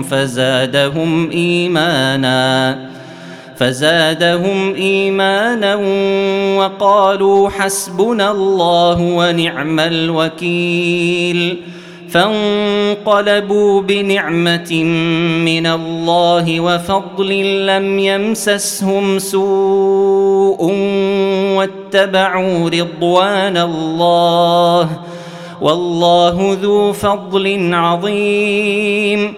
فزادهم إيمانا وقالوا حسبنا الله ونعم الوكيل فانقلبوا بنعمة من الله وفضل لم يمسسهم سوء واتبعوا رضوان الله والله ذو فضل عظيم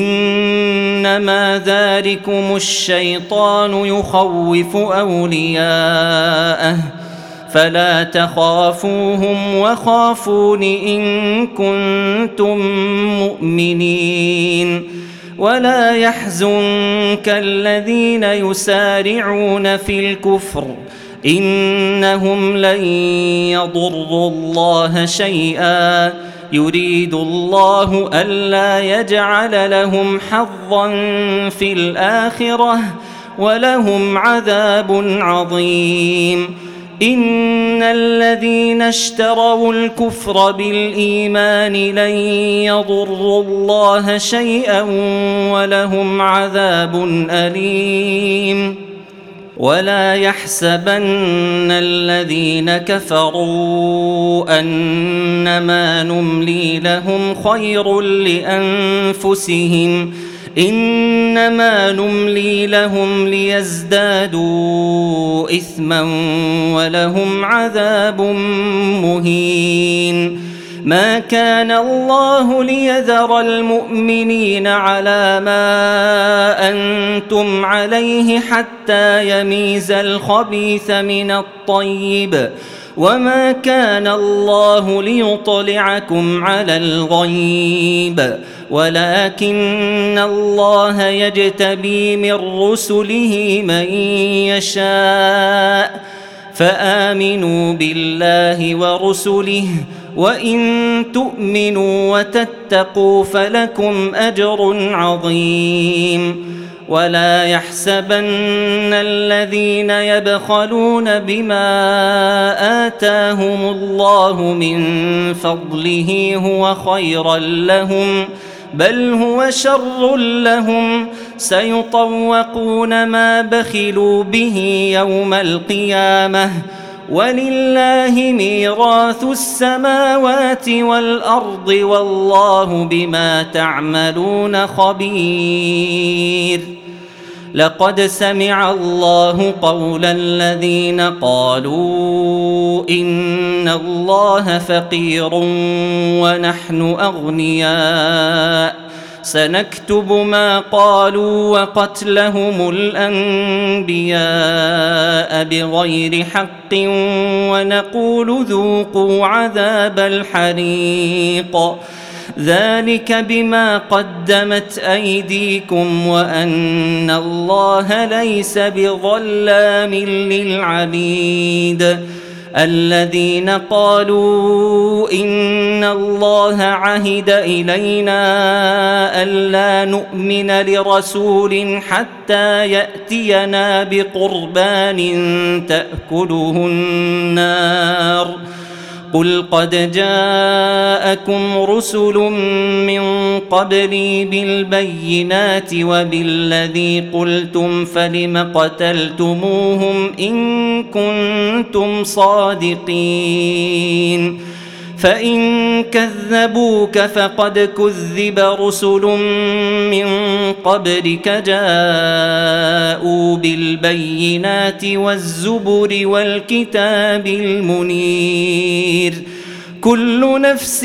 إنما ذلكم الشيطان يخوف أولياءه فلا تخافوهم وخافون إن كنتم مؤمنين ولا يحزنك الذين يسارعون في الكفر إنهم لن يضروا الله شيئا يريد الله ألا يجعل لهم حظا في الآخرة ولهم عذاب عظيم إن الذين اشتروا الكفر بالإيمان لن يضروا الله شيئا ولهم عذاب أليم ولا يحسبن الذين كفروا أنما نملي لهم خير لأنفسهم إنما نملي لهم ليزدادوا إثما ولهم عذاب مهين ما كان الله ليذر المؤمنين على ما أنتم عليه حتى يميز الخبيث من الطيب وما كان الله ليطلعكم على الغيب ولكن الله يجتبي من رسله من يشاء فآمنوا بالله ورسله وإن تؤمنوا وتتقوا فلكم أجر عظيم ولا يحسبن الذين يبخلون بما آتاهم الله من فضله هو خيرا لهم بل هو شر لهم سيطوقون ما بخلوا به يوم القيامة ولله ميراث السماوات والأرض والله بما تعملون خبير لقد سمع الله قول الذين قالوا إن الله فقير ونحن أغنياء سنكتب ما قالوا وقتلهم الأنبياء بغير حق ونقول ذوقوا عذاب الحريق ذلك بما قدمت أيديكم وأن الله ليس بظلام للعبيد الذين قالوا إن الله عهد إلينا ألا نؤمن لرسول حتى يأتينا بقربان تأكله النار قل قد جاءكم رسل من قبلي بالبينات وبالذي قلتم فلم قتلتموهم إن كنتم صادقين فإن كذبوك فقد كذب رسل من قبلك جاءوا بالبينات والزبر والكتاب المنير كل نفس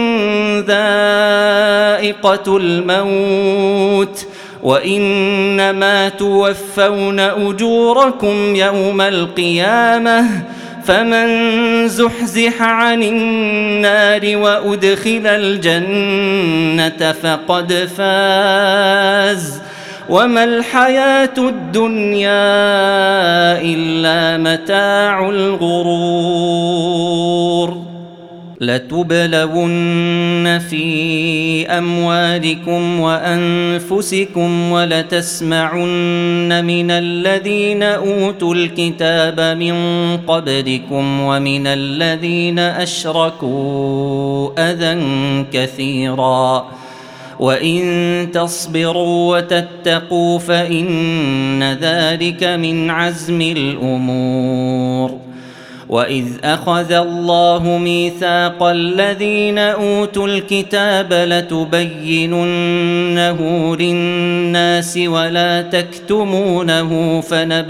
ذائقة الموت وإنما توفون أجوركم يوم القيامة فمن زحزح عن النار وأدخل الجنة فقد فاز وما الحياة الدنيا إلا متاع الغرور لتبلون في أموالكم وأنفسكم ولتسمعن من الذين أوتوا الكتاب من قبلكم ومن الذين أشركوا أذى كثيرا وإن تصبروا وتتقوا فإن ذلك من عزم الأمور. وإذ أخذ الله ميثاق الذين أوتوا الكتاب لتبيننه للناس ولا تكتمونه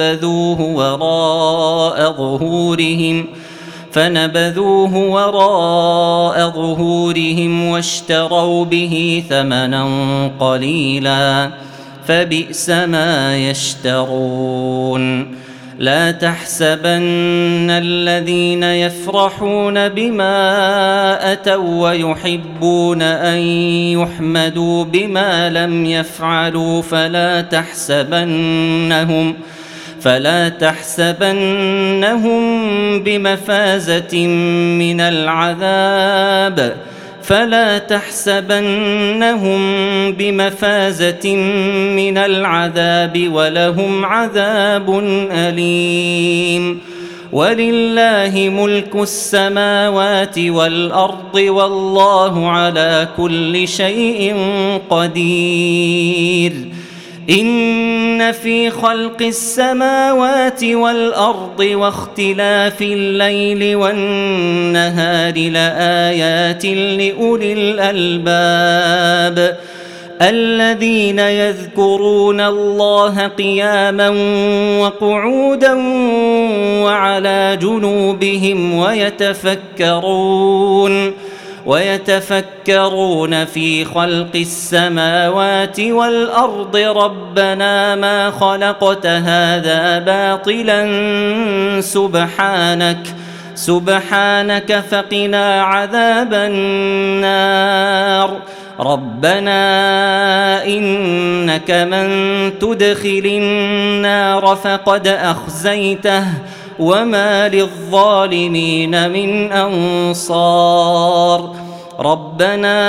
فنبذوه وراء ظهورهم واشتروا به ثمنا قليلا فبئس ما يشترون. لا تحسبن الذين يفرحون بما أتوا ويحبون أن يحمدوا بما لم يفعلوا فلا تحسبنهم بمفازة من العذاب ولهم عذاب أليم. ولله ملك السماوات والأرض والله على كل شيء قدير. إن في خلق السماوات والأرض واختلاف الليل والنهار لآيات لأولي الألباب الذين يذكرون الله قياما وقعودا وعلى جنوبهم ويتفكرون في خلق السماوات والأرض ربنا ما خلقت هذا باطلا سبحانك فقنا عذاب النار. ربنا إنك من تدخل النار فقد أخزيته وما للظالمين من أنصار. ربنا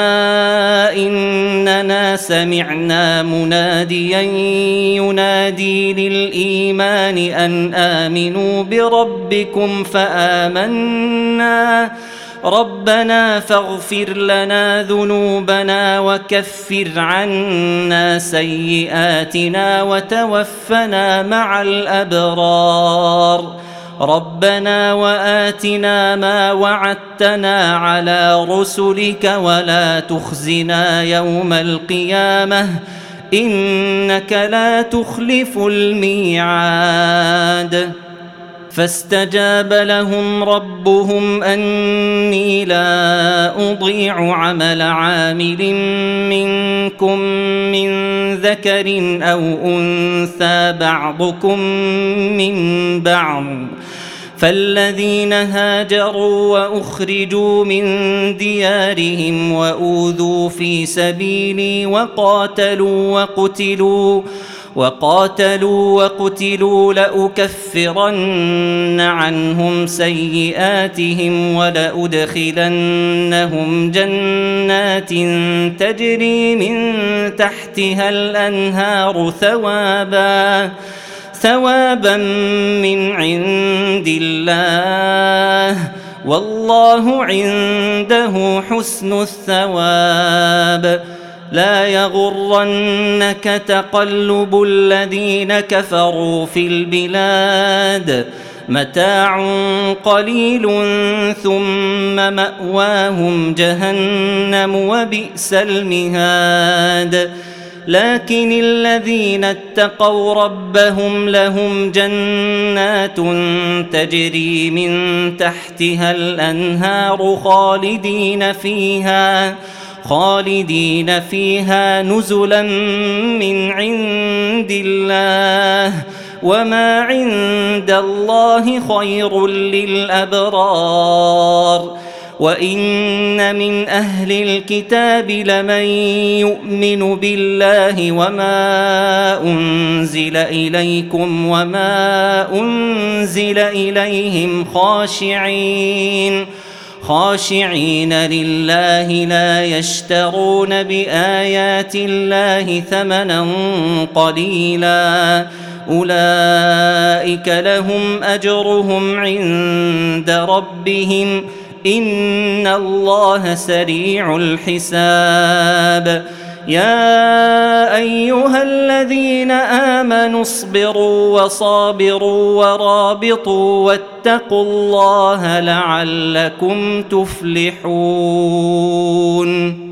إننا سمعنا مناديا ينادي للإيمان أن آمنوا بربكم فآمنا. ربنا فاغفر لنا ذنوبنا وكفر عنا سيئاتنا وتوفنا مع الأبرار. ربنا وآتنا ما وعدتنا على رسلك ولا تخزنا يوم القيامة إنك لا تخلف الميعاد. فاستجاب لهم ربهم أني لا أضيع عمل عامل منكم من ذكر أو أنثى بعضكم من بعض. فالذين هاجروا وأخرجوا من ديارهم وأوذوا في سبيلي وقاتلوا وقتلوا لأكفرن عنهم سيئاتهم ولأدخلنهم جنات تجري من تحتها الأنهار ثوابا من عند الله والله عنده حسن الثواب. لا يغرنك تقلب الذين كفروا في البلاد متاع قليل ثم مأواهم جهنم وبئس المهاد. لكن الذين اتقوا ربهم لهم جنات تجري من تحتها الأنهار خالدين فيها نزلا من عند الله وما عند الله خير للأبرار. وإن من أهل الكتاب لمن يؤمن بالله وما أنزل إليكم وما أنزل إليهم خاشعين لله لا يشترون بآيات الله ثمنا قليلا أولئك لهم أجرهم عند ربهم إن الله سريع الحساب يا أيها الذين آمنوا اصبروا وصابروا ورابطوا واتقوا الله لعلكم تفلحون